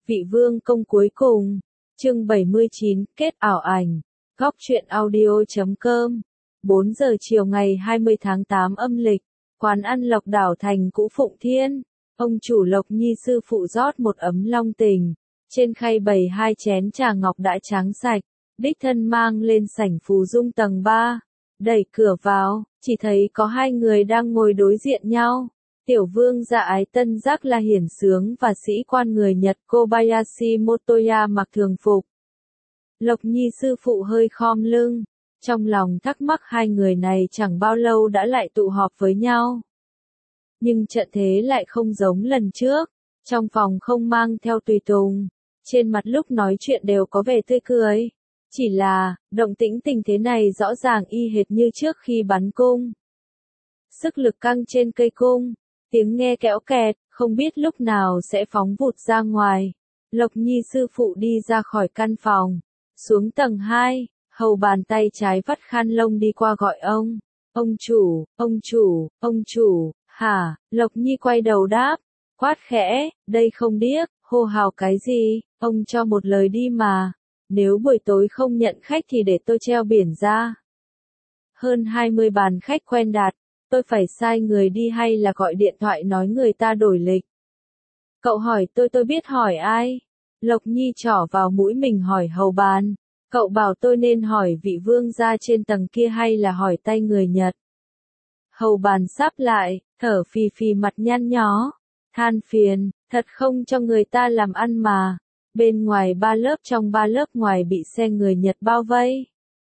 Vị vương công cuối cùng. Chương 79, kết ảo ảnh. Góc truyện audio.com. 4 giờ chiều ngày 20 tháng 8 âm lịch, quán ăn Lộc Đảo thành Cũ Phụng Thiên. Ông chủ Lộc Nhi sư phụ rót một ấm long tình, trên khay bày 2 chén trà ngọc đã tráng sạch, đích thân mang lên sảnh Phù Dung tầng 3. Đẩy cửa vào, chỉ thấy có 2 người đang ngồi đối diện nhau. Tiểu vương gia Ái Tân Giác là hiển sướng và sĩ quan người Nhật Kobayashi Motoya mặc thường phục. Lộc Nhi sư phụ hơi khom lưng, trong lòng thắc mắc 2 người này chẳng bao lâu đã lại tụ họp với nhau. Nhưng trận thế lại không giống lần trước, trong phòng không mang theo tùy tùng, trên mặt lúc nói chuyện đều có vẻ tươi cười. Chỉ là, động tĩnh tình thế này rõ ràng y hệt như trước khi bắn cung. Sức lực căng trên cây cung, tiếng nghe kéo kẹt, không biết lúc nào sẽ phóng vụt ra ngoài. Lộc Nhi sư phụ đi ra khỏi căn phòng, xuống tầng 2, hầu bàn tay trái vắt khăn lông đi qua gọi ông. Ông chủ, ông chủ, ông chủ, hả? Lộc Nhi quay đầu đáp, quát khẽ, đây không điếc, hô hào cái gì, ông cho một lời đi mà. Nếu buổi tối không nhận khách thì để tôi treo biển ra. Hơn 20 bàn khách quen đạt, tôi phải sai người đi hay là gọi điện thoại nói người ta đổi lịch? Cậu hỏi tôi biết hỏi ai? Lộc Nhi trỏ vào mũi mình hỏi hầu bàn. Cậu bảo tôi nên hỏi vị vương gia trên tầng kia hay là hỏi tay người Nhật? Hầu bàn sáp lại, thở phì phì mặt nhăn nhó, than phiền, thật không cho người ta làm ăn mà. Bên ngoài 3 lớp trong 3 lớp ngoài bị xe người Nhật bao vây.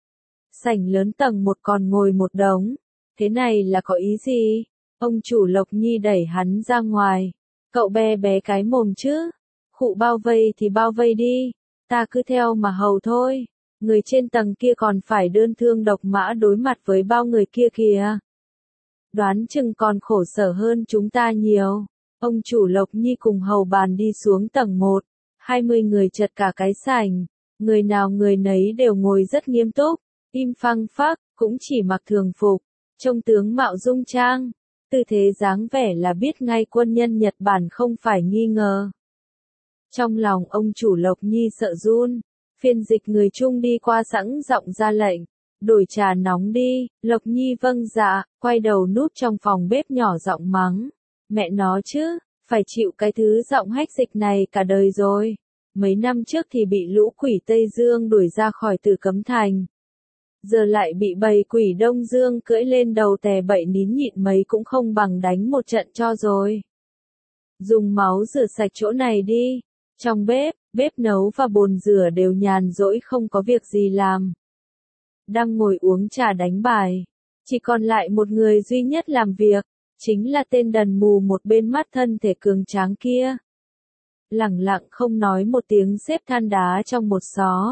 Sảnh lớn tầng 1 còn ngồi một đống. Thế này là có ý gì? Ông chủ Lộc Nhi đẩy hắn ra ngoài. Cậu bé bé cái mồm chứ? Khụ bao vây thì bao vây đi. Ta cứ theo mà hầu thôi. Người trên tầng kia còn phải đơn thương độc mã đối mặt với bao người kia kìa. Đoán chừng còn khổ sở hơn chúng ta nhiều. Ông chủ Lộc Nhi cùng hầu bàn đi xuống tầng 1. 20 người chật cả cái sảnh. Người nào người nấy đều ngồi rất nghiêm túc, im phăng phắc, cũng chỉ mặc thường phục. Trông tướng mạo dung trang, tư thế dáng vẻ là biết ngay quân nhân Nhật Bản không phải nghi ngờ. Trong lòng ông chủ Lộc Nhi sợ run, phiên dịch người Trung đi qua sẵn giọng ra lệnh, đổi trà nóng đi. Lộc Nhi vâng dạ, quay đầu núp trong phòng bếp nhỏ giọng mắng, mẹ nó chứ, phải chịu cái thứ giọng hách dịch này cả đời rồi. Mấy năm trước thì bị lũ quỷ Tây Dương đuổi ra khỏi Tử Cấm Thành. Giờ lại bị bầy quỷ Đông Dương cưỡi lên đầu tè bậy nín nhịn mấy cũng không bằng đánh một trận cho rồi. Dùng máu rửa sạch chỗ này đi. Trong bếp nấu và bồn rửa đều nhàn rỗi không có việc gì làm. Đang ngồi uống trà đánh bài. Chỉ còn lại một người duy nhất làm việc, chính là tên đần mù một bên mắt thân thể cường tráng kia. Lẳng lặng không nói một tiếng xếp than đá trong một xó.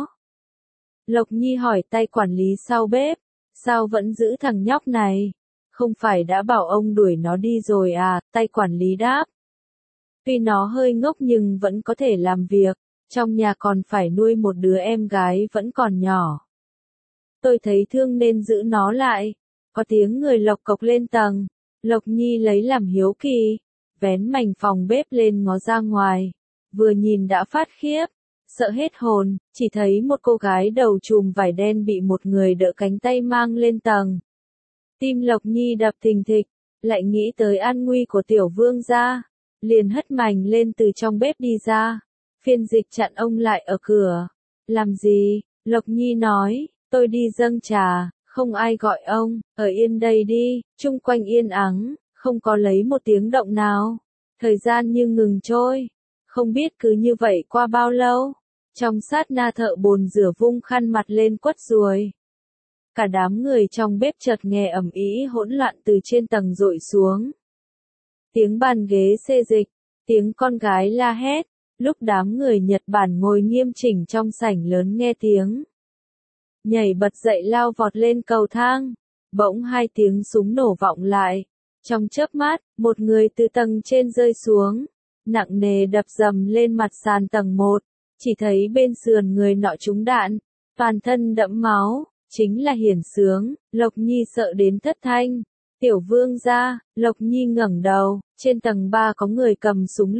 Lộc Nhi hỏi tay quản lý sau bếp, sao vẫn giữ thằng nhóc này? Không phải đã bảo ông đuổi nó đi rồi à? Tay quản lý đáp. Tuy nó hơi ngốc nhưng vẫn có thể làm việc, trong nhà còn phải nuôi một đứa em gái vẫn còn nhỏ. Tôi thấy thương nên giữ nó lại. Có tiếng người lộc cộc lên tầng, Lộc Nhi lấy làm hiếu kỳ, vén mảnh phòng bếp lên ngó ra ngoài, vừa nhìn đã phát khiếp. Sợ hết hồn, chỉ thấy một cô gái đầu trùm vải đen bị một người đỡ cánh tay mang lên tầng. Tim Lộc Nhi đập thình thịch, lại nghĩ tới an nguy của tiểu vương gia, liền hất mảnh lên từ trong bếp đi ra. Phiên dịch chặn ông lại ở cửa. Làm gì? Lộc Nhi nói, tôi đi dâng trà, không ai gọi ông, ở yên đây đi. Chung quanh yên ắng, không có lấy một tiếng động nào. Thời gian như ngừng trôi. Không biết cứ như vậy qua bao lâu. Trong sát na thợ bồn rửa vung khăn mặt lên quất ruồi. Cả đám người trong bếp chợt nghe ầm ĩ hỗn loạn từ trên tầng dội xuống. Tiếng bàn ghế xê dịch, tiếng con gái la hét, lúc đám người Nhật Bản ngồi nghiêm chỉnh trong sảnh lớn nghe tiếng. Nhảy bật dậy lao vọt lên cầu thang, bỗng 2 tiếng súng nổ vọng lại. Trong chớp mắt, một người từ tầng trên rơi xuống, nặng nề đập dầm lên mặt sàn tầng 1. Chỉ thấy bên sườn người nọ trúng đạn, toàn thân đẫm máu, chính là Hiển Sướng. Lộc Nhi sợ đến thất thanh. Tiểu vương gia. Lộc Nhi ngẩng đầu, trên tầng 3 có người cầm súng lục,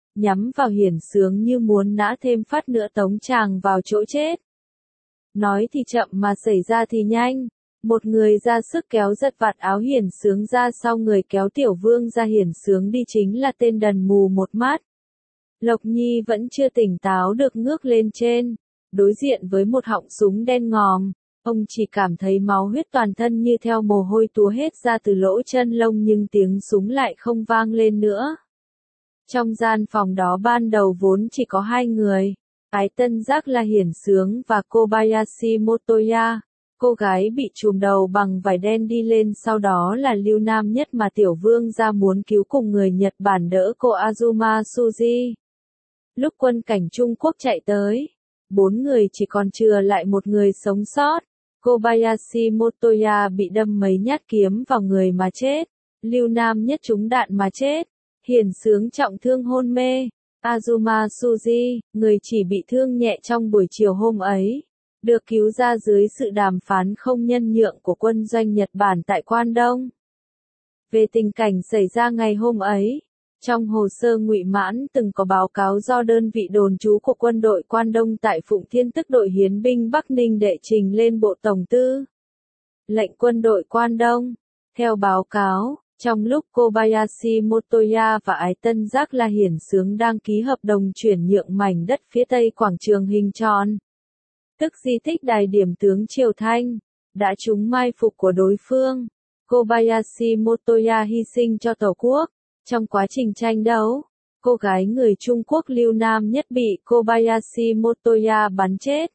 nhắm vào Hiển Sướng như muốn nã thêm phát nữa tống chàng vào chỗ chết. Nói thì chậm mà xảy ra thì nhanh. Một người ra sức kéo giật vạt áo Hiển Sướng ra, sau người kéo Tiểu Vương ra Hiển Sướng đi chính là tên đần mù một mắt. Lộc Nhi vẫn chưa tỉnh táo được ngước lên trên, đối diện với một họng súng đen ngòm, ông chỉ cảm thấy máu huyết toàn thân như theo mồ hôi túa hết ra từ lỗ chân lông, nhưng tiếng súng lại không vang lên nữa. Trong gian phòng đó ban đầu vốn chỉ có hai người, Ái Tân Giác là Hiển Sướng và Kobayashi Motoya. Cô gái bị trùm đầu bằng vải đen đi lên, sau đó là Lưu Nam Nhất mà Tiểu Vương ra muốn cứu cùng người Nhật Bản đỡ cô Azuma Suji. Lúc quân cảnh Trung Quốc chạy tới, 4 người chỉ còn chừa lại một người sống sót. Kobayashi Motoya bị đâm mấy nhát kiếm vào người mà chết. Lưu Nam Nhất trúng đạn mà chết. Hiển Sướng trọng thương hôn mê. Azuma Suji, người chỉ bị thương nhẹ trong buổi chiều hôm ấy, được cứu ra dưới sự đàm phán không nhân nhượng của quân doanh Nhật Bản tại Quan Đông. Về tình cảnh xảy ra ngày hôm ấy, trong hồ sơ Ngụy Mãn từng có báo cáo do đơn vị đồn trú của quân đội Quan Đông tại Phụng Thiên, tức đội hiến binh Bắc Ninh, đệ trình lên Bộ Tổng tư lệnh quân đội Quan Đông. Theo báo cáo, trong lúc Kobayashi Motoya và Ái Tân Giác là Hiển Sướng đang ký hợp đồng chuyển nhượng mảnh đất phía tây quảng trường Hình Tròn, tức di tích đài điểm tướng Triều Thanh, đã trúng mai phục của đối phương. Kobayashi Motoya hy sinh cho Tổ quốc. Trong quá trình tranh đấu, cô gái người Trung Quốc Lưu Nam Nhất bị Kobayashi Motoya bắn chết.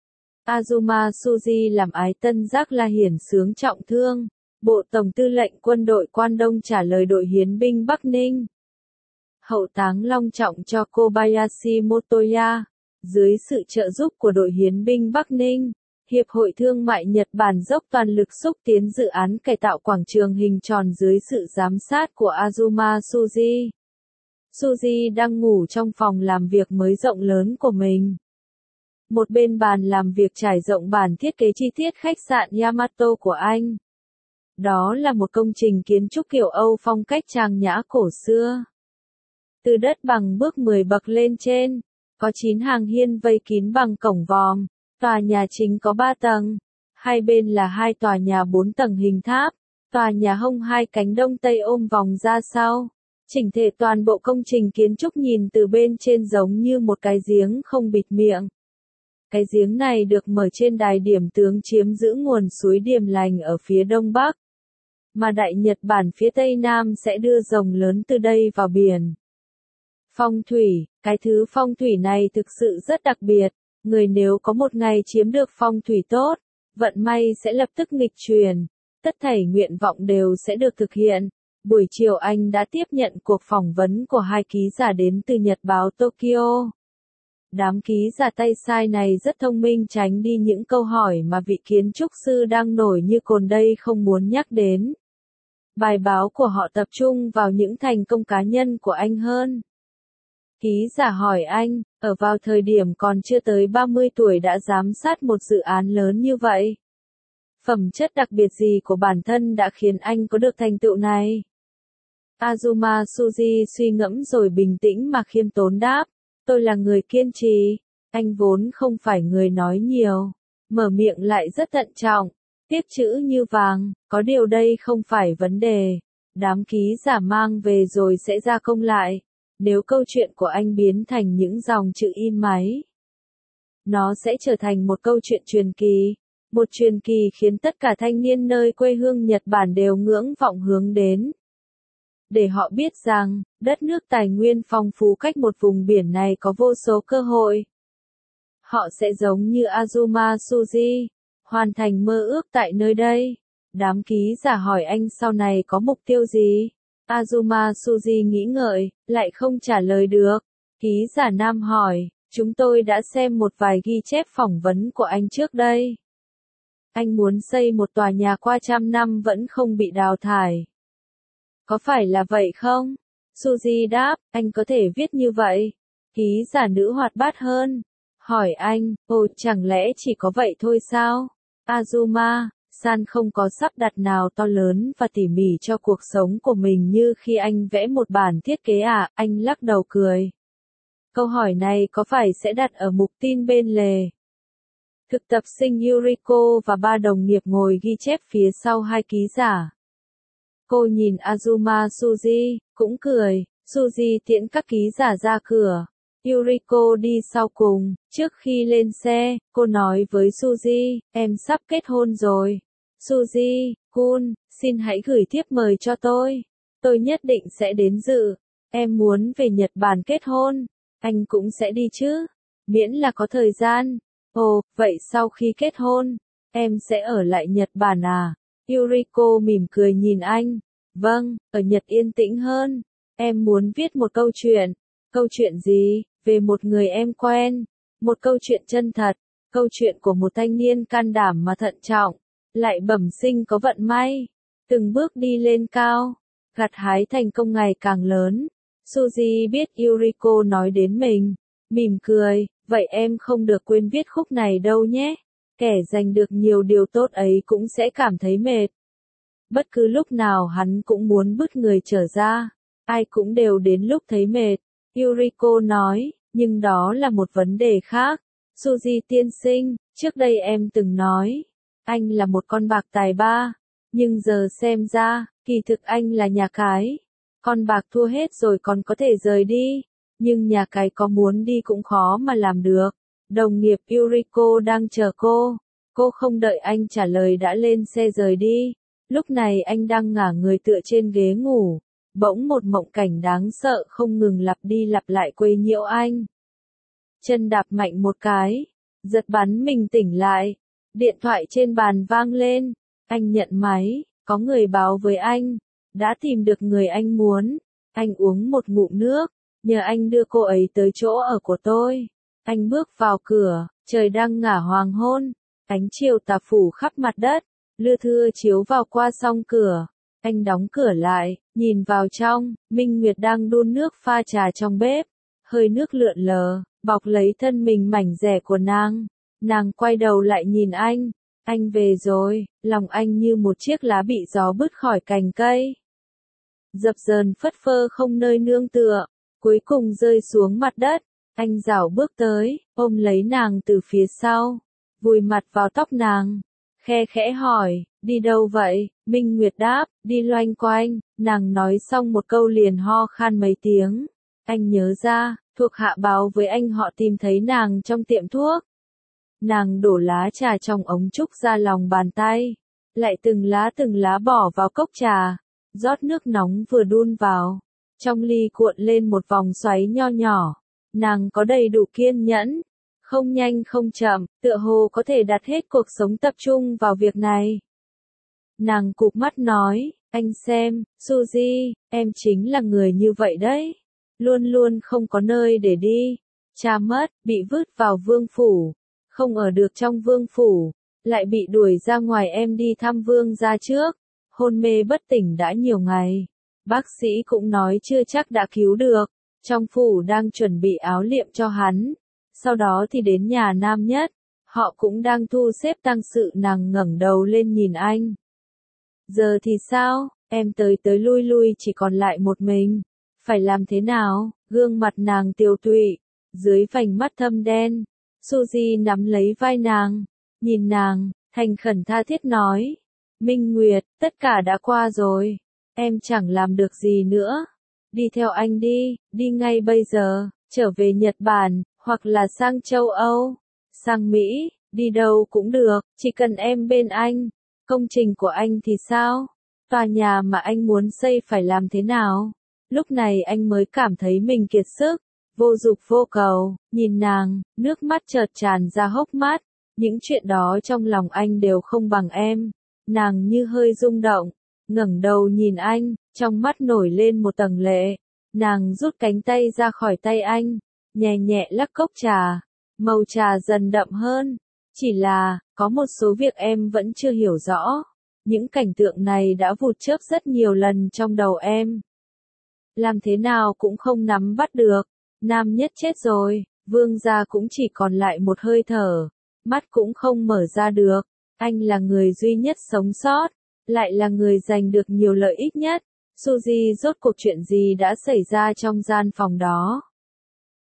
Azuma Suji làm Ái Tân Giác là Hiển Sướng trọng thương. Bộ Tổng tư lệnh quân đội Quan Đông trả lời đội hiến binh Bắc Ninh hậu táng long trọng cho Kobayashi Motoya. Dưới sự trợ giúp của đội hiến binh Bắc Ninh, Hiệp hội Thương mại Nhật Bản dốc toàn lực xúc tiến dự án cải tạo quảng trường Hình Tròn dưới sự giám sát của Azuma Suji. Suji đang ngủ trong phòng làm việc mới rộng lớn của mình. Một bên bàn làm việc trải rộng bản thiết kế chi tiết khách sạn Yamato của anh. Đó là một công trình kiến trúc kiểu Âu phong cách trang nhã cổ xưa. Từ đất bằng bước 10 bậc lên trên, có 9 hàng hiên vây kín bằng cổng vòm. Tòa nhà chính có 3 tầng, hai bên là 2 tòa nhà 4 tầng hình tháp. Tòa nhà hông 2 cánh đông tây ôm vòng ra sau. Chỉnh thể toàn bộ công trình kiến trúc nhìn từ bên trên giống như một cái giếng không bịt miệng. Cái giếng này được mở trên đài điểm tướng chiếm giữ nguồn suối Điềm Lành ở phía đông bắc, mà Đại Nhật Bản phía tây nam sẽ đưa rồng lớn từ đây vào biển. Phong thủy, cái thứ phong thủy này thực sự rất đặc biệt. Người nếu có một ngày chiếm được phong thủy tốt, vận may sẽ lập tức nghịch chuyển. Tất thảy nguyện vọng đều sẽ được thực hiện. Buổi chiều anh đã tiếp nhận cuộc phỏng vấn của 2 ký giả đến từ Nhật báo Tokyo. Đám ký giả tay sai này rất thông minh, tránh đi những câu hỏi mà vị kiến trúc sư đang nổi như cồn đây không muốn nhắc đến. Bài báo của họ tập trung vào những thành công cá nhân của anh hơn. Ký giả hỏi anh, ở vào thời điểm còn chưa tới 30 tuổi đã giám sát một dự án lớn như vậy. Phẩm chất đặc biệt gì của bản thân đã khiến anh có được thành tựu này? Azuma Suji suy ngẫm rồi bình tĩnh mà khiêm tốn đáp, tôi là người kiên trì. Anh vốn không phải người nói nhiều, mở miệng lại rất thận trọng, tiếp chữ như vàng, có điều đây không phải vấn đề. Đám ký giả mang về rồi sẽ gia công lại. Nếu câu chuyện của anh biến thành những dòng chữ in máy, nó sẽ trở thành một câu chuyện truyền kỳ. Một truyền kỳ khiến tất cả thanh niên nơi quê hương Nhật Bản đều ngưỡng vọng hướng đến. Để họ biết rằng, đất nước tài nguyên phong phú cách một vùng biển này có vô số cơ hội. Họ sẽ giống như Azuma Suji, hoàn thành mơ ước tại nơi đây. Đám ký giả hỏi anh sau này có mục tiêu gì? Azuma Suji nghĩ ngợi, lại không trả lời được. Ký giả nam hỏi, chúng tôi đã xem một vài ghi chép phỏng vấn của anh trước đây. Anh muốn xây một tòa nhà qua 100 năm vẫn không bị đào thải. Có phải là vậy không? Suji đáp, anh có thể viết như vậy. Ký giả nữ hoạt bát hơn. Hỏi anh, ồ chẳng lẽ chỉ có vậy thôi sao? Azuma-san không có sắp đặt nào to lớn và tỉ mỉ cho cuộc sống của mình như khi anh vẽ một bản thiết kế à? Anh lắc đầu cười. Câu hỏi này có phải sẽ đặt ở mục tin bên lề. Thực tập sinh Yuriko và ba đồng nghiệp ngồi ghi chép phía sau hai ký giả. Cô nhìn Azuma Suzy, cũng cười. Suzy tiễn các ký giả ra cửa. Yuriko đi sau cùng. Trước khi lên xe, cô nói với Suzy, em sắp kết hôn rồi. Suzy-kun, xin hãy gửi thiếp mời cho tôi. Tôi nhất định sẽ đến dự. Em muốn về Nhật Bản kết hôn. Anh cũng sẽ đi chứ. Miễn là có thời gian. Ồ, vậy sau khi kết hôn, em sẽ ở lại Nhật Bản à? Yuriko mỉm cười nhìn anh. Vâng, ở Nhật yên tĩnh hơn. Em muốn viết một câu chuyện. Câu chuyện gì? Về một người em quen. Một câu chuyện chân thật. Câu chuyện của một thanh niên can đảm mà thận trọng. Lại bẩm sinh có vận may. Từng bước đi lên cao. Gặt hái thành công ngày càng lớn. Suzy biết Yuriko nói đến mình. Mỉm cười, vậy em không được quên viết khúc này đâu nhé. Kẻ giành được nhiều điều tốt ấy cũng sẽ cảm thấy mệt. Bất cứ lúc nào hắn cũng muốn bứt người trở ra. Ai cũng đều đến lúc thấy mệt. Yuriko nói, nhưng đó là một vấn đề khác. Suzy tiên sinh, trước đây em từng nói, anh là một con bạc tài ba. Nhưng giờ xem ra, kỳ thực anh là nhà cái. Con bạc thua hết rồi còn có thể rời đi. Nhưng nhà cái có muốn đi cũng khó mà làm được. Đồng nghiệp Yuriko đang chờ cô. Cô không đợi anh trả lời đã lên xe rời đi. Lúc này anh đang ngả người tựa trên ghế ngủ. Bỗng một mộng cảnh đáng sợ không ngừng lặp đi lặp lại quấy nhiễu anh. Chân đạp mạnh một cái. Giật bắn mình tỉnh lại. Điện thoại trên bàn vang lên. Anh nhận máy. Có người báo với anh. Đã tìm được người anh muốn. Anh uống một ngụm nước. Nhờ anh đưa cô ấy tới chỗ ở của tôi. Anh bước vào cửa. Trời đang ngả hoàng hôn. Ánh chiều tà phủ khắp mặt đất. Lưa thưa chiếu vào qua song cửa. Anh đóng cửa lại, nhìn vào trong, Minh Nguyệt đang đun nước pha trà trong bếp. Hơi nước lượn lờ, bọc lấy thân mình mảnh dẻ của nàng. Nàng quay đầu lại nhìn anh về rồi, lòng anh như một chiếc lá bị gió bứt khỏi cành cây. Dập dờn phất phơ không nơi nương tựa, cuối cùng rơi xuống mặt đất. Anh rảo bước tới, ôm lấy nàng từ phía sau, vùi mặt vào tóc nàng. Khe khẽ hỏi, đi đâu vậy? Minh Nguyệt đáp, đi loanh quanh. Nàng nói xong một câu liền ho khan mấy tiếng. Anh nhớ ra, thuộc hạ báo với anh họ tìm thấy nàng trong tiệm thuốc. Nàng đổ lá trà trong ống trúc ra lòng bàn tay. Lại từng lá bỏ vào cốc trà. Rót nước nóng vừa đun vào. Trong ly cuộn lên một vòng xoáy nho nhỏ. Nàng có đầy đủ kiên nhẫn. Không nhanh không chậm, tựa hồ có thể đặt hết cuộc sống tập trung vào việc này. Nàng cụp mắt nói, anh xem, Suzy, em chính là người như vậy đấy. Luôn luôn không có nơi để đi. Cha mất, bị vứt vào vương phủ. Không ở được trong vương phủ. Lại bị đuổi ra ngoài em đi thăm vương gia trước. Hôn mê bất tỉnh đã nhiều ngày. Bác sĩ cũng nói chưa chắc đã cứu được. Trong phủ đang chuẩn bị áo liệm cho hắn. Sau đó thì đến nhà nam nhất. Họ cũng đang thu xếp tang sự. Nàng ngẩng đầu lên nhìn anh. Giờ thì sao? Em tới lui lui chỉ còn lại một mình. Phải làm thế nào? Gương mặt nàng tiều tụy. Dưới vành mắt thâm đen. Suzy nắm lấy vai nàng. Nhìn nàng, thành khẩn tha thiết nói. Minh Nguyệt, tất cả đã qua rồi. Em chẳng làm được gì nữa. Đi theo anh đi, đi ngay bây giờ. Trở về Nhật Bản, hoặc là sang châu Âu. Sang Mỹ, đi đâu cũng được, chỉ cần em bên anh. Công trình của anh thì sao? Tòa nhà mà anh muốn xây phải làm thế nào? Lúc này anh mới cảm thấy mình kiệt sức, vô dục vô cầu, nhìn nàng, nước mắt chợt tràn ra hốc mắt. Những chuyện đó trong lòng anh đều không bằng em. Nàng như hơi rung động, ngẩng đầu nhìn anh, trong mắt nổi lên một tầng lệ. Nàng rút cánh tay ra khỏi tay anh, nhẹ nhẹ lắc cốc trà. Màu trà dần đậm hơn. Chỉ là, có một số việc em vẫn chưa hiểu rõ. Những cảnh tượng này đã vụt chớp rất nhiều lần trong đầu em. Làm thế nào cũng không nắm bắt được. Nam nhất chết rồi, vương gia cũng chỉ còn lại một hơi thở. Mắt cũng không mở ra được. Anh là người duy nhất sống sót. Lại là người giành được nhiều lợi ích nhất. Suzy rốt cuộc chuyện gì đã xảy ra trong gian phòng đó?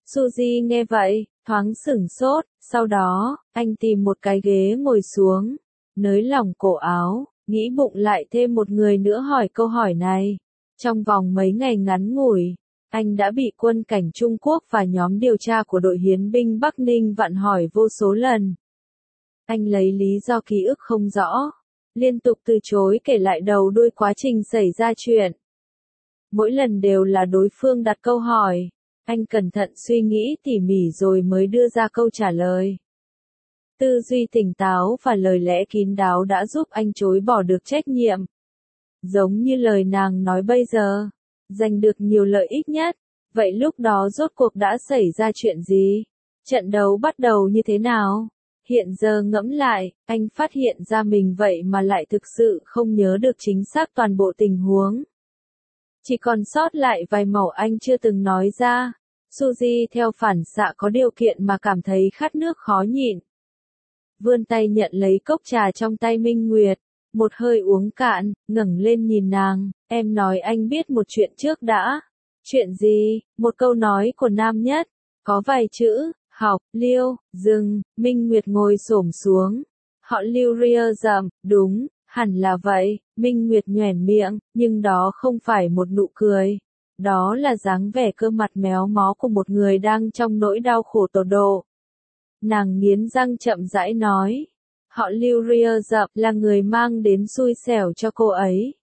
Suzy nghe vậy, thoáng sửng sốt, sau đó, anh tìm một cái ghế ngồi xuống, nới lỏng cổ áo, nghĩ bụng lại thêm một người nữa hỏi câu hỏi này. Trong vòng mấy ngày ngắn ngủi, anh đã bị quân cảnh Trung Quốc và nhóm điều tra của đội hiến binh Bắc Ninh vặn hỏi vô số lần. Anh lấy lý do ký ức không rõ, liên tục từ chối kể lại đầu đuôi quá trình xảy ra chuyện. Mỗi lần đều là đối phương đặt câu hỏi, anh cẩn thận suy nghĩ tỉ mỉ rồi mới đưa ra câu trả lời. Tư duy tỉnh táo và lời lẽ kín đáo đã giúp anh chối bỏ được trách nhiệm. Giống như lời nàng nói bây giờ, giành được nhiều lợi ích nhất. Vậy lúc đó rốt cuộc đã xảy ra chuyện gì? Trận đấu bắt đầu như thế nào? Hiện giờ ngẫm lại, anh phát hiện ra mình vậy mà lại thực sự không nhớ được chính xác toàn bộ tình huống. Chỉ còn sót lại vài mẩu anh chưa từng nói ra. Suzy theo phản xạ có điều kiện mà cảm thấy khát nước khó nhịn. Vươn tay nhận lấy cốc trà trong tay Minh Nguyệt, một hơi uống cạn, ngẩng lên nhìn nàng, em nói anh biết một chuyện trước đã. Chuyện gì? Một câu nói của nam nhất, có vài chữ, học, liêu, dừng, Minh Nguyệt ngồi xổm xuống. Họ Lưu ria rậm, đúng, hẳn là vậy, Minh Nguyệt nhoẻn miệng, nhưng đó không phải một nụ cười. Đó là dáng vẻ cơ mặt méo mó của một người đang trong nỗi đau khổ tột độ. Nàng nghiến răng chậm rãi nói. Họ Lưu ria rậm là người mang đến xui xẻo cho cô ấy.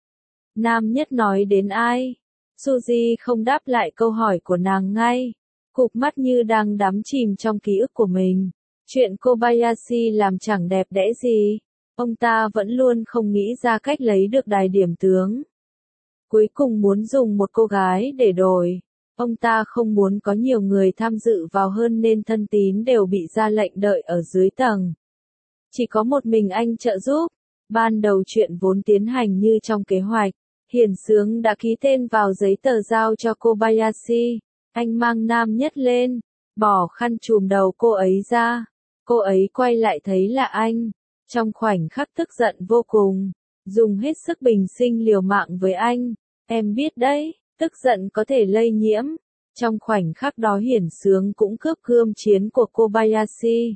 Nam nhất nói đến ai? Suzy không đáp lại câu hỏi của nàng ngay. Cụp mắt như đang đắm chìm trong ký ức của mình. Chuyện Kobayashi làm chẳng đẹp đẽ gì. Ông ta vẫn luôn không nghĩ ra cách lấy được đài điểm tướng. Cuối cùng muốn dùng một cô gái để đổi. Ông ta không muốn có nhiều người tham dự vào hơn nên thân tín đều bị ra lệnh đợi ở dưới tầng. Chỉ có một mình anh trợ giúp. Ban đầu chuyện vốn tiến hành như trong kế hoạch. Hiển Sướng đã ký tên vào giấy tờ giao cho Kobayashi. Anh mang nam nhất lên, bỏ khăn trùm đầu cô ấy ra. Cô ấy quay lại thấy là anh. Trong khoảnh khắc tức giận vô cùng, dùng hết sức bình sinh liều mạng với anh. Em biết đấy, tức giận có thể lây nhiễm. Trong khoảnh khắc đó Hiển Sướng cũng cướp gươm chiến của Kobayashi.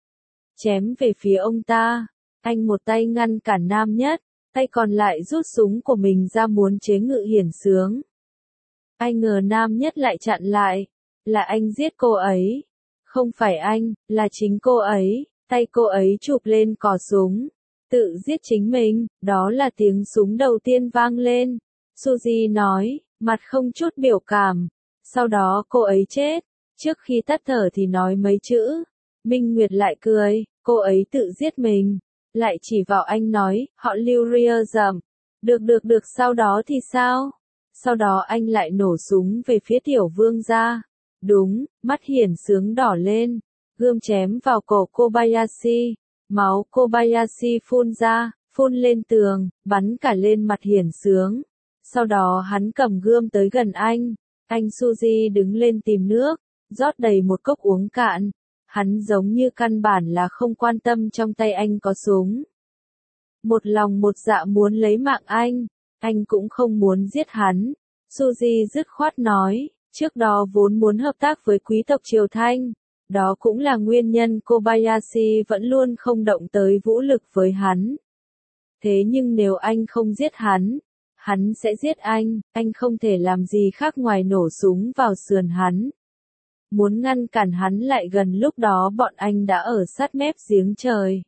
Chém về phía ông ta. Anh một tay ngăn cản nam nhất, tay còn lại rút súng của mình ra muốn chế ngự Hiển Sướng. Ai ngờ nam nhất lại chặn lại. Là anh giết cô ấy. Không phải anh, là chính cô ấy. Tay cô ấy chụp lên cò súng. Tự giết chính mình, đó là tiếng súng đầu tiên vang lên. Suzy nói, mặt không chút biểu cảm. Sau đó cô ấy chết. Trước khi tắt thở thì nói mấy chữ. Minh Nguyệt lại cười, cô ấy tự giết mình. Lại chỉ vào anh nói, họ Lưu ria rậm. Được, sau đó thì sao? Sau đó anh lại nổ súng về phía tiểu vương gia. Đúng, mắt Hiển Sướng đỏ lên. Gươm chém vào cổ Kobayashi. Máu Kobayashi phun ra, phun lên tường, bắn cả lên mặt Hiển Sướng. Sau đó hắn cầm gươm tới gần anh. Anh Suzy đứng lên tìm nước, rót đầy một cốc uống cạn. Hắn giống như căn bản là không quan tâm trong tay anh có súng. Một lòng một dạ muốn lấy mạng anh cũng không muốn giết hắn. Suzy dứt khoát nói, trước đó vốn muốn hợp tác với quý tộc Triều Thanh. Đó cũng là nguyên nhân Kobayashi vẫn luôn không động tới vũ lực với hắn. Thế nhưng nếu anh không giết hắn sẽ giết anh không thể làm gì khác ngoài nổ súng vào sườn hắn. Muốn ngăn cản hắn lại gần lúc đó bọn anh đã ở sát mép giếng trời.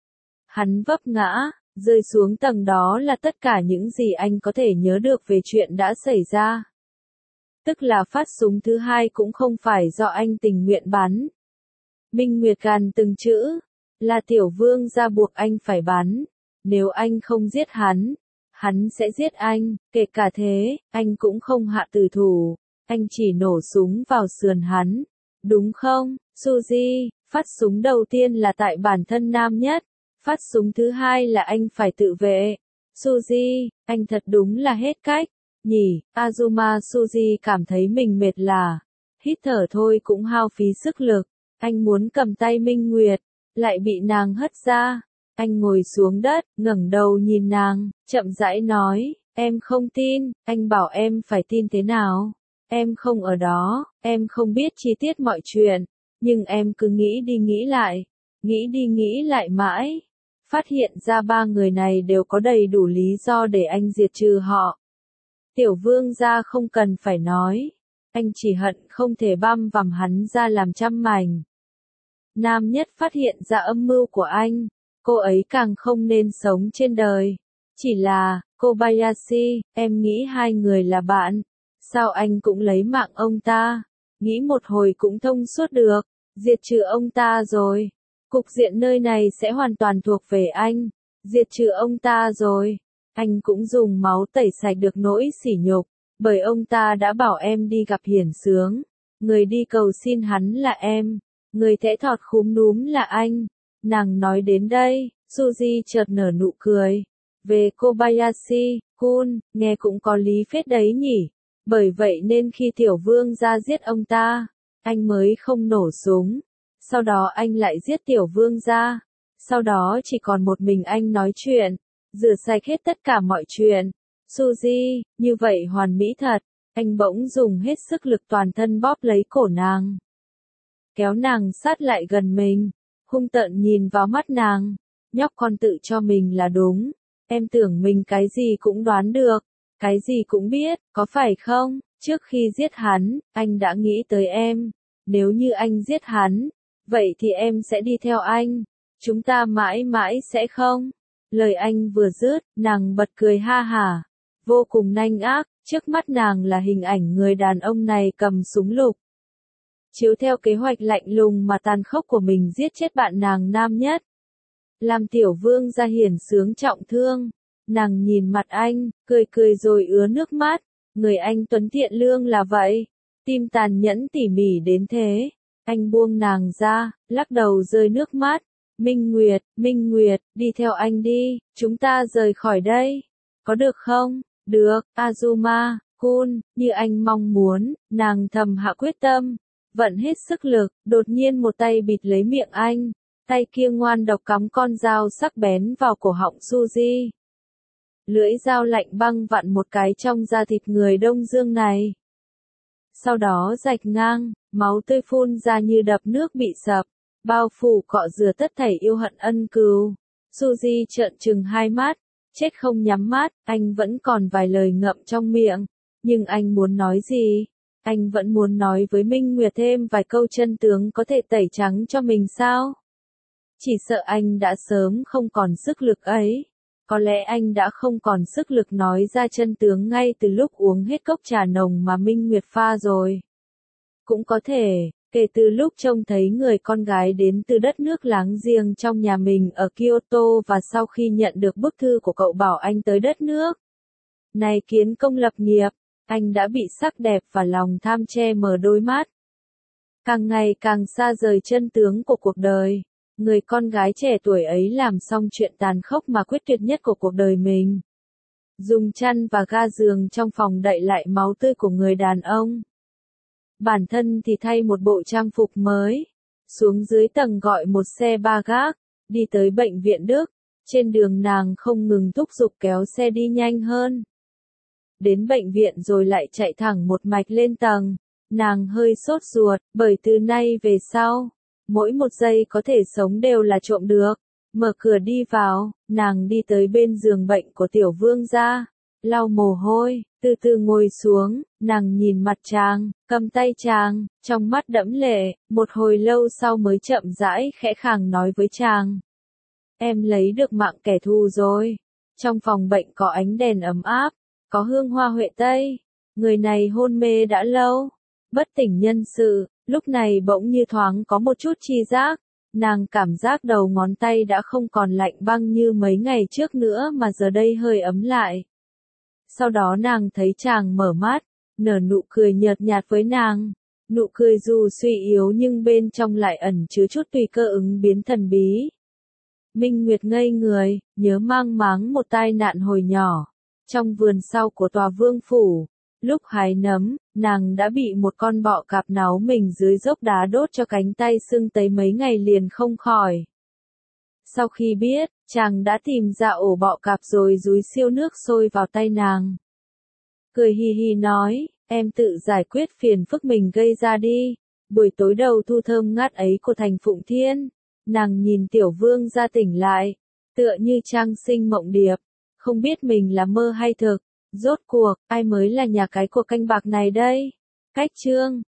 Hắn vấp ngã, rơi xuống tầng đó là tất cả những gì anh có thể nhớ được về chuyện đã xảy ra. Tức là phát súng thứ hai cũng không phải do anh tình nguyện bắn. Minh Nguyệt gàn từng chữ, là tiểu vương gia buộc anh phải bắn. Nếu anh không giết hắn sẽ giết anh, kể cả thế, anh cũng không hạ tử thủ. Anh chỉ nổ súng vào sườn hắn. Đúng không, Suzy? Phát súng đầu tiên là tại bản thân nam nhất. Phát súng thứ hai là anh phải tự vệ. Suzy, anh thật đúng là hết cách. Nhỉ, Azuma. Suzy cảm thấy mình mệt lả. Hít thở thôi cũng hao phí sức lực. Anh muốn cầm tay Minh Nguyệt, lại bị nàng hất ra. Anh ngồi xuống đất, ngẩng đầu nhìn nàng, chậm rãi nói, em không tin, anh bảo em phải tin thế nào? Em không ở đó, em không biết chi tiết mọi chuyện, nhưng em cứ nghĩ đi nghĩ lại mãi. Phát hiện ra ba người này đều có đầy đủ lý do để anh diệt trừ họ. Tiểu vương gia không cần phải nói. Anh chỉ hận không thể băm vằm hắn ra làm trăm mảnh. Nam nhất phát hiện ra âm mưu của anh. Cô ấy càng không nên sống trên đời. Chỉ là, Kobayashi, em nghĩ hai người là bạn. Sao anh cũng lấy mạng ông ta? Nghĩ một hồi cũng thông suốt được. Diệt trừ ông ta rồi. Cục diện nơi này sẽ hoàn toàn thuộc về anh. Diệt trừ ông ta rồi. Anh cũng dùng máu tẩy sạch được nỗi sỉ nhục. Bởi ông ta đã bảo em đi gặp Hiển Sướng. Người đi cầu xin hắn là em. Người thẽ thọt khúm núm là anh. Nàng nói đến đây, Suzy chợt nở nụ cười. Về Kobayashi-kun, nghe cũng có lý phết đấy nhỉ. Bởi vậy nên khi tiểu vương ra giết ông ta, anh mới không nổ súng. Sau đó anh lại giết tiểu vương ra. Sau đó chỉ còn một mình anh nói chuyện. Rửa sạch hết tất cả mọi chuyện. Suzy, như vậy hoàn mỹ thật. Anh bỗng dùng hết sức lực toàn thân bóp lấy cổ nàng. Kéo nàng sát lại gần mình. Hung tợn nhìn vào mắt nàng. Nhóc con tự cho mình là đúng. Em tưởng mình cái gì cũng đoán được. Cái gì cũng biết, có phải không? Trước khi giết hắn, anh đã nghĩ tới em. Nếu như anh giết hắn, vậy thì em sẽ đi theo anh. Chúng ta mãi mãi sẽ không. Lời anh vừa dứt, nàng bật cười ha hả. Vô cùng nanh ác, trước mắt nàng là hình ảnh người đàn ông này cầm súng lục. Chiếu theo kế hoạch lạnh lùng mà tàn khốc của mình giết chết bạn nàng nam nhất. Làm tiểu vương gia Hiển Sướng trọng thương. Nàng nhìn mặt anh, cười cười rồi ứa nước mắt. Người anh tuấn thiện lương là vậy. Tim tàn nhẫn tỉ mỉ đến thế. Anh buông nàng ra, lắc đầu rơi nước mắt. Minh Nguyệt, đi theo anh đi, chúng ta rời khỏi đây. Có được không? Được, Azuma-kun, như anh mong muốn, nàng thầm hạ quyết tâm. Vận hết sức lực, đột nhiên một tay bịt lấy miệng anh. Tay kia ngoan độc cắm con dao sắc bén vào cổ họng Suzy. Lưỡi dao lạnh băng vặn một cái trong da thịt người Đông Dương này. Sau đó rạch ngang, máu tươi phun ra như đập nước bị sập, bao phủ cọ rửa tất thảy yêu hận ân cừu. Suzy trợn trừng hai mắt, chết không nhắm mắt, anh vẫn còn vài lời ngậm trong miệng. Nhưng anh muốn nói gì? Anh vẫn muốn nói với Minh Nguyệt thêm vài câu chân tướng có thể tẩy trắng cho mình sao? Chỉ sợ anh đã sớm không còn sức lực ấy. Có lẽ anh đã không còn sức lực nói ra chân tướng ngay từ lúc uống hết cốc trà nồng mà Minh Nguyệt pha rồi. Cũng có thể, kể từ lúc trông thấy người con gái đến từ đất nước láng giềng trong nhà mình ở Kyoto và sau khi nhận được bức thư của cậu bảo anh tới đất nước này kiến công lập nghiệp, anh đã bị sắc đẹp và lòng tham che mờ đôi mắt. Càng ngày càng xa rời chân tướng của cuộc đời. Người con gái trẻ tuổi ấy làm xong chuyện tàn khốc mà quyết tuyệt nhất của cuộc đời mình. Dùng chăn và ga giường trong phòng đậy lại máu tươi của người đàn ông. Bản thân thì thay một bộ trang phục mới. Xuống dưới tầng gọi một xe ba gác, đi tới bệnh viện Đức. Trên đường nàng không ngừng thúc giục kéo xe đi nhanh hơn. Đến bệnh viện rồi lại chạy thẳng một mạch lên tầng. Nàng hơi sốt ruột, bởi từ nay về sau, mỗi một giây có thể sống đều là trộm được. Mở cửa đi vào, nàng đi tới bên giường bệnh của tiểu vương gia. Lau mồ hôi, từ từ ngồi xuống, nàng nhìn mặt chàng, cầm tay chàng, trong mắt đẫm lệ, một hồi lâu sau mới chậm rãi khẽ khàng nói với chàng. Em lấy được mạng kẻ thù rồi. Trong phòng bệnh có ánh đèn ấm áp, có hương hoa huệ tây. Người này hôn mê đã lâu, bất tỉnh nhân sự, lúc này bỗng như thoáng có một chút chi giác. Nàng cảm giác đầu ngón tay đã không còn lạnh băng như mấy ngày trước nữa mà giờ đây hơi ấm lại. Sau đó nàng thấy chàng mở mắt, nở nụ cười nhợt nhạt với nàng. Nụ cười dù suy yếu nhưng bên trong lại ẩn chứa chút tùy cơ ứng biến thần bí. Minh Nguyệt ngây người, nhớ mang máng một tai nạn hồi nhỏ. Trong vườn sau của tòa vương phủ, lúc hái nấm, nàng đã bị một con bọ cạp náu mình dưới dốc đá đốt cho cánh tay sưng tấy mấy ngày liền không khỏi. Sau khi biết, chàng đã tìm ra ổ bọ cạp rồi dúi siêu nước sôi vào tay nàng. Cười hì hì nói, Em tự giải quyết phiền phức mình gây ra đi. Buổi tối đầu thu thơm ngát ấy của thành Phụng Thiên, nàng nhìn Tiểu Vương gia tỉnh lại, tựa như trang sinh mộng điệp, không biết mình là mơ hay thực. Rốt cuộc, ai mới là nhà cái của canh bạc này đây? Cách chương